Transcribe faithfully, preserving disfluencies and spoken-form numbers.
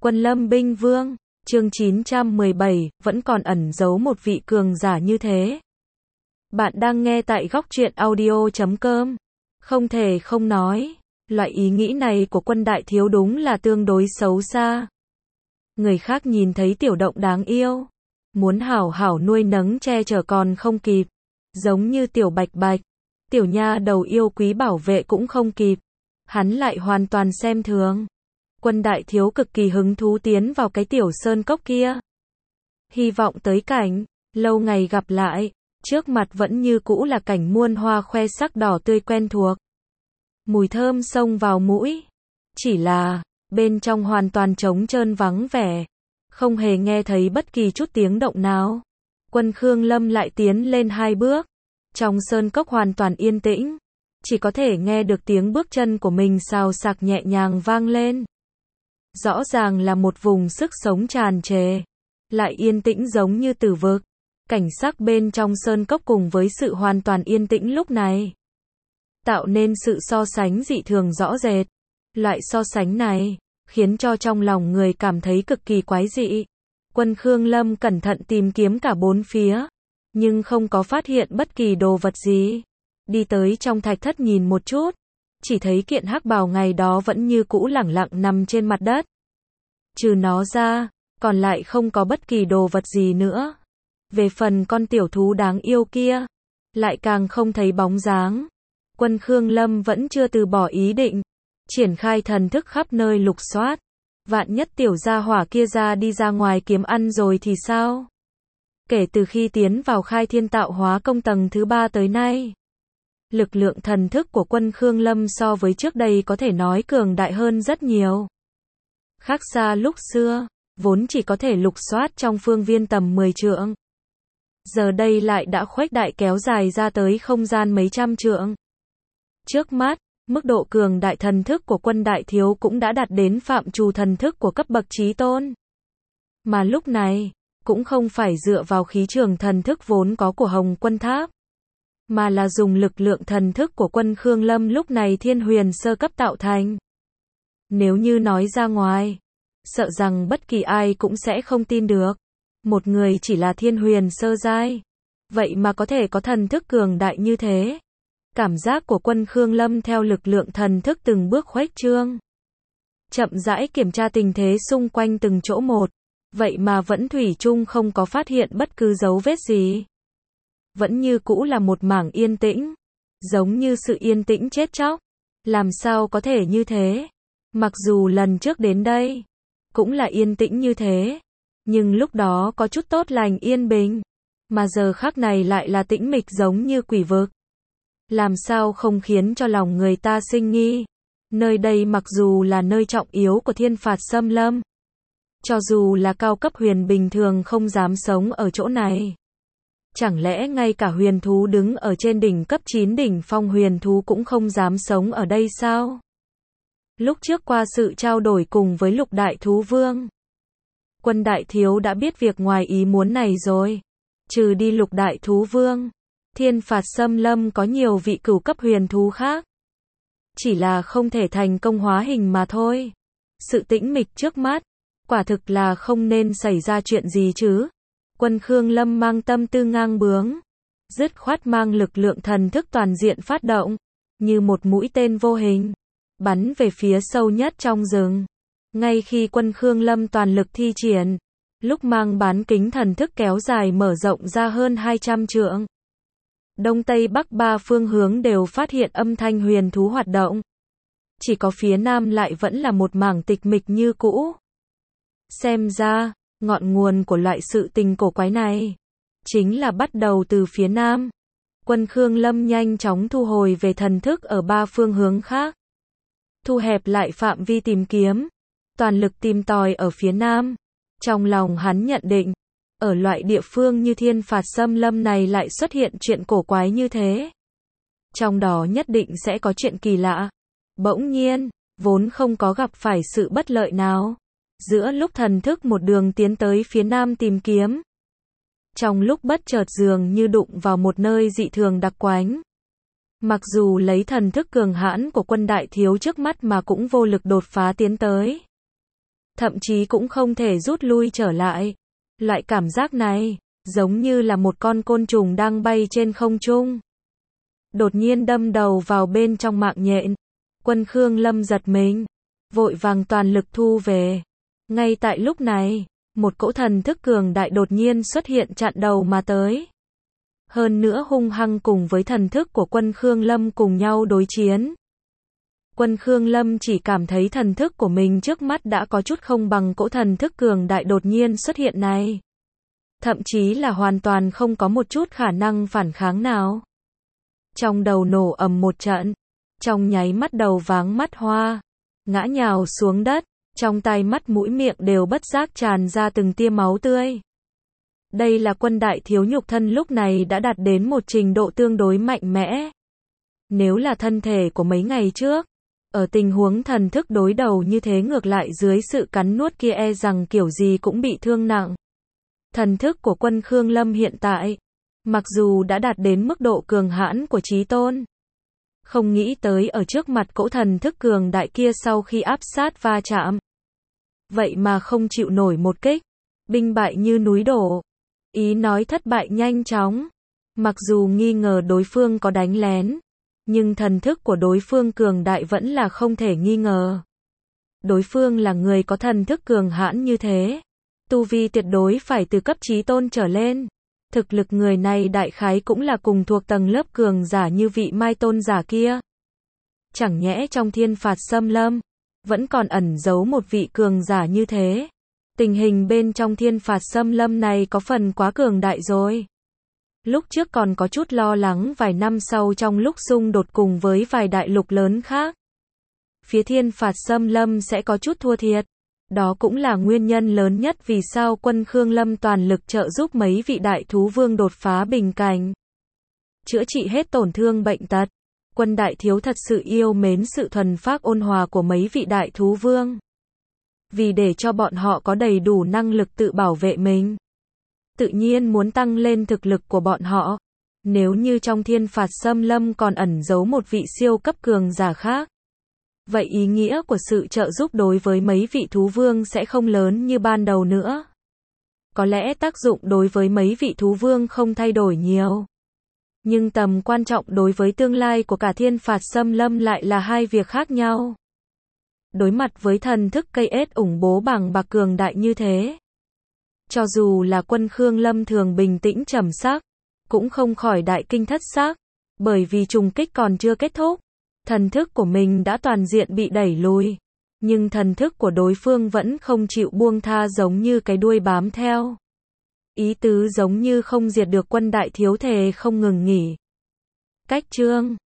Quân Lâm Binh Vương, chương chín trăm mười bảy, vẫn còn ẩn giấu một vị cường giả như thế. Bạn đang nghe tại góc truyện audio chấm com. Không thể không nói, loại ý nghĩ này của Quân đại thiếu đúng là tương đối xấu xa. Người khác nhìn thấy tiểu động đáng yêu, muốn hảo hảo nuôi nấng che chở còn không kịp, giống như tiểu bạch bạch, tiểu nha đầu yêu quý bảo vệ cũng không kịp. Hắn lại hoàn toàn xem thường. Quân đại thiếu cực kỳ hứng thú tiến vào cái tiểu sơn cốc kia. Hy vọng tới cảnh, lâu ngày gặp lại, trước mặt vẫn như cũ là cảnh muôn hoa khoe sắc đỏ tươi quen thuộc. Mùi thơm xông vào mũi. Chỉ là, bên trong hoàn toàn trống trơn vắng vẻ. Không hề nghe thấy bất kỳ chút tiếng động nào. Quân Khương Lâm lại tiến lên hai bước. Trong sơn cốc hoàn toàn yên tĩnh. Chỉ có thể nghe được tiếng bước chân của mình xào xạc nhẹ nhàng vang lên. Rõ ràng là một vùng sức sống tràn trề, lại yên tĩnh giống như tử vực. Cảnh sắc bên trong sơn cốc cùng với sự hoàn toàn yên tĩnh lúc này, tạo nên sự so sánh dị thường rõ rệt. Loại so sánh này, khiến cho trong lòng người cảm thấy cực kỳ quái dị. Quân Khương Lâm cẩn thận tìm kiếm cả bốn phía, nhưng không có phát hiện bất kỳ đồ vật gì. Đi tới trong thạch thất nhìn một chút, chỉ thấy kiện hắc bào ngày đó vẫn như cũ lẳng lặng nằm trên mặt đất. Trừ nó ra, còn lại không có bất kỳ đồ vật gì nữa. Về phần con tiểu thú đáng yêu kia, lại càng không thấy bóng dáng. Quân Khương Lâm vẫn chưa từ bỏ ý định, triển khai thần thức khắp nơi lục soát. Vạn nhất tiểu gia hỏa kia ra đi ra ngoài kiếm ăn rồi thì sao? Kể từ khi tiến vào khai thiên tạo hóa công tầng thứ ba tới nay, lực lượng thần thức của Quân Khương Lâm so với trước đây có thể nói cường đại hơn rất nhiều. Khác xa lúc xưa, vốn chỉ có thể lục soát trong phương viên tầm mười trượng. Giờ đây lại đã khuếch đại kéo dài ra tới không gian mấy trăm trượng. Trước mắt, mức độ cường đại thần thức của Quân đại thiếu cũng đã đạt đến phạm trù thần thức của cấp bậc chí tôn. Mà lúc này, cũng không phải dựa vào khí trường thần thức vốn có của Hồng Quân Tháp, mà là dùng lực lượng thần thức của Quân Khương Lâm lúc này thiên huyền sơ cấp tạo thành. Nếu như nói ra ngoài, sợ rằng bất kỳ ai cũng sẽ không tin được. Một người chỉ là thiên huyền sơ giai, vậy mà có thể có thần thức cường đại như thế. Cảm giác của Quân Khương Lâm theo lực lượng thần thức từng bước khuếch trương. Chậm rãi kiểm tra tình thế xung quanh từng chỗ một, vậy mà vẫn thủy chung không có phát hiện bất cứ dấu vết gì. Vẫn như cũ là một mảng yên tĩnh, giống như sự yên tĩnh chết chóc. Làm sao có thể như thế? Mặc dù lần trước đến đây, cũng là yên tĩnh như thế, nhưng lúc đó có chút tốt lành yên bình, mà giờ khắc này lại là tĩnh mịch giống như quỷ vực. Làm sao không khiến cho lòng người ta sinh nghi? Nơi đây mặc dù là nơi trọng yếu của thiên phạt xâm lâm, cho dù là cao cấp huyền bình thường không dám sống ở chỗ này. Chẳng lẽ ngay cả huyền thú đứng ở trên đỉnh cấp chín đỉnh phong huyền thú cũng không dám sống ở đây sao? Lúc trước qua sự trao đổi cùng với Lục Đại Thú Vương, Quân đại thiếu đã biết việc ngoài ý muốn này rồi. Trừ đi Lục Đại Thú Vương, thiên phạt xâm lâm có nhiều vị cửu cấp huyền thú khác, chỉ là không thể thành công hóa hình mà thôi. Sự tĩnh mịch trước mắt, quả thực là không nên xảy ra chuyện gì chứ. Quân Khương Lâm mang tâm tư ngang bướng, dứt khoát mang lực lượng thần thức toàn diện phát động, như một mũi tên vô hình, bắn về phía sâu nhất trong rừng. Ngay khi Quân Khương Lâm toàn lực thi triển, lúc mang bán kính thần thức kéo dài mở rộng ra hơn hai trăm trượng, đông tây bắc ba phương hướng đều phát hiện âm thanh huyền thú hoạt động. Chỉ có phía nam lại vẫn là một mảng tịch mịch như cũ. Xem ra, ngọn nguồn của loại sự tình cổ quái này chính là bắt đầu từ phía nam. Quân Khương Lâm nhanh chóng thu hồi về thần thức ở ba phương hướng khác, thu hẹp lại phạm vi tìm kiếm, toàn lực tìm tòi ở phía nam. Trong lòng hắn nhận định, ở loại địa phương như thiên phạt xâm lâm này lại xuất hiện chuyện cổ quái như thế, trong đó nhất định sẽ có chuyện kỳ lạ. Bỗng nhiên, vốn không có gặp phải sự bất lợi nào, giữa lúc thần thức một đường tiến tới phía nam tìm kiếm, trong lúc bất chợt dường như đụng vào một nơi dị thường đặc quánh. Mặc dù lấy thần thức cường hãn của Quân đại thiếu trước mắt mà cũng vô lực đột phá tiến tới. thậm chí cũng không thể rút lui trở lại. Loại cảm giác này, giống như là một con côn trùng đang bay trên không trung. Đột nhiên đâm đầu vào bên trong mạng nhện. Quân Khương Lâm giật mình, vội vàng toàn lực thu về. Ngay tại lúc này, một cỗ thần thức cường đại đột nhiên xuất hiện chặn đầu mà tới. Hơn nữa hung hăng cùng với thần thức của Quân Khương Lâm cùng nhau đối chiến. Quân Khương Lâm chỉ cảm thấy thần thức của mình trước mắt đã có chút không bằng cỗ thần thức cường đại đột nhiên xuất hiện này. Thậm chí là hoàn toàn không có một chút khả năng phản kháng nào. Trong đầu nổ ầm một trận, trong nháy mắt đầu váng mắt hoa, ngã nhào xuống đất, trong tai mắt mũi miệng đều bất giác tràn ra từng tia máu tươi. Đây là Quân đại thiếu nhục thân lúc này đã đạt đến một trình độ tương đối mạnh mẽ. Nếu là thân thể của mấy ngày trước, ở tình huống thần thức đối đầu như thế ngược lại dưới sự cắn nuốt kia e rằng kiểu gì cũng bị thương nặng. Thần thức của Quân Khương Lâm hiện tại, mặc dù đã đạt đến mức độ cường hãn của chí tôn, không nghĩ tới ở trước mặt cỗ thần thức cường đại kia sau khi áp sát va chạm, vậy mà không chịu nổi một kích, binh bại như núi đổ. Ý nói thất bại nhanh chóng. Mặc dù nghi ngờ đối phương có đánh lén, nhưng thần thức của đối phương cường đại vẫn là không thể nghi ngờ. Đối phương là người có thần thức cường hãn như thế, tu vi tuyệt đối phải từ cấp chí tôn trở lên. Thực lực người này đại khái cũng là cùng thuộc tầng lớp cường giả như vị Mai tôn giả kia. Chẳng nhẽ trong Thiên Phạt Xâm Lâm, vẫn còn ẩn giấu một vị cường giả như thế. Tình hình bên trong Thiên Phạt Xâm Lâm này có phần quá cường đại rồi. Lúc trước còn có chút lo lắng vài năm sau trong lúc xung đột cùng với vài đại lục lớn khác, phía Thiên Phạt Xâm Lâm sẽ có chút thua thiệt. Đó cũng là nguyên nhân lớn nhất vì sao Quân Khương Lâm toàn lực trợ giúp mấy vị đại thú vương đột phá bình cảnh, chữa trị hết tổn thương bệnh tật. Quân đại thiếu thật sự yêu mến sự thuần phác ôn hòa của mấy vị đại thú vương. Vì để cho bọn họ có đầy đủ năng lực tự bảo vệ mình, tự nhiên muốn tăng lên thực lực của bọn họ. Nếu như trong Thiên Phạt Xâm Lâm còn ẩn giấu một vị siêu cấp cường giả khác, vậy ý nghĩa của sự trợ giúp đối với mấy vị thú vương sẽ không lớn như ban đầu nữa. Có lẽ tác dụng đối với mấy vị thú vương không thay đổi nhiều, nhưng tầm quan trọng đối với tương lai của cả Thiên Phạt Xâm Lâm lại là hai việc khác nhau. Đối mặt với thần thức cây ết ủng bố bằng bạc cường đại như thế, cho dù là Quân Khương Lâm thường bình tĩnh trầm sắc, cũng không khỏi đại kinh thất sắc, bởi vì trùng kích còn chưa kết thúc, thần thức của mình đã toàn diện bị đẩy lùi, nhưng thần thức của đối phương vẫn không chịu buông tha giống như cái đuôi bám theo. Ý tứ giống như không diệt được Quân đại thiếu thề không ngừng nghỉ. Cách chương